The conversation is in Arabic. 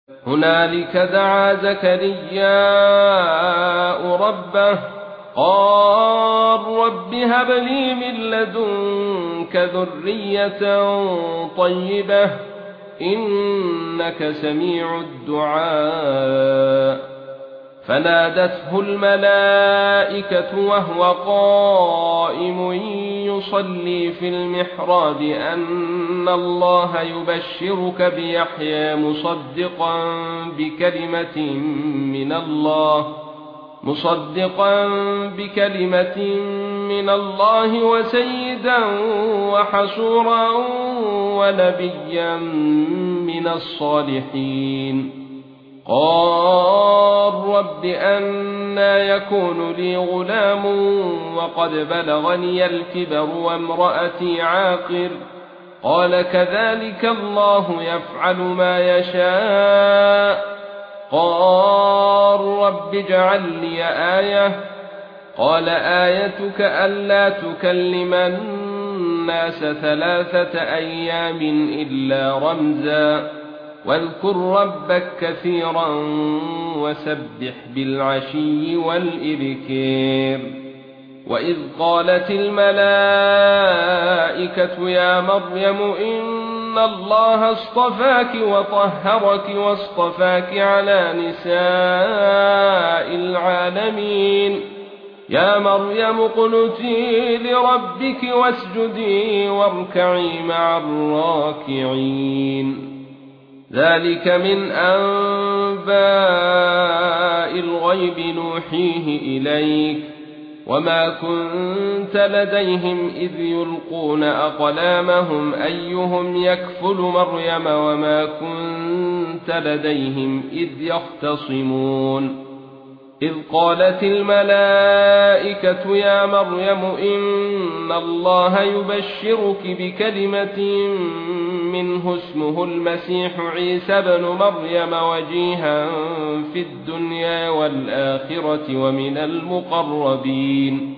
هنالك دعا زكرياء ربه قال رب هب لي من لدنك ذرية طيبة إنك سميع الدعاء. فنادته الملائكة وهو قائم يصلي في المحراب أن الله يبشرك بيحيى مصدقا بكلمة من الله وسيدا وحصورا ونبيا من الصالحين. قال رب أنى يكون لي غلام وقد بلغني الكبر وامرأتي عاقر. قال كذلك الله يفعل ما يشاء. قال رب اجعل لي آية. قال آيتك ألا تكلم الناس 3 أيام إلا رمزا واذكر ربك كثيرا وسبح بالعشي والإبكار. وإذ قالت الملائكة يا مريم إن الله اصطفاك وطهرك واصطفاك على نساء العالمين. يا مريم اقنتي لربك واسجدي واركعي مع الراكعين. ذلك من أنباء الغيب نوحيه إليك وما كنت لديهم إذ يلقون أقلامهم أيهم يكفل مريم وما كنت لديهم إذ يختصمون. إذ قالت الملائكة يا مريم إن الله يبشرك بكلمة منه اسمه المسيح عيسى بن مريم وجيها في الدنيا والآخرة ومن المقربين.